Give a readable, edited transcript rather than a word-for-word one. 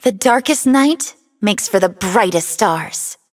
The darkest night makes for the brightest stars.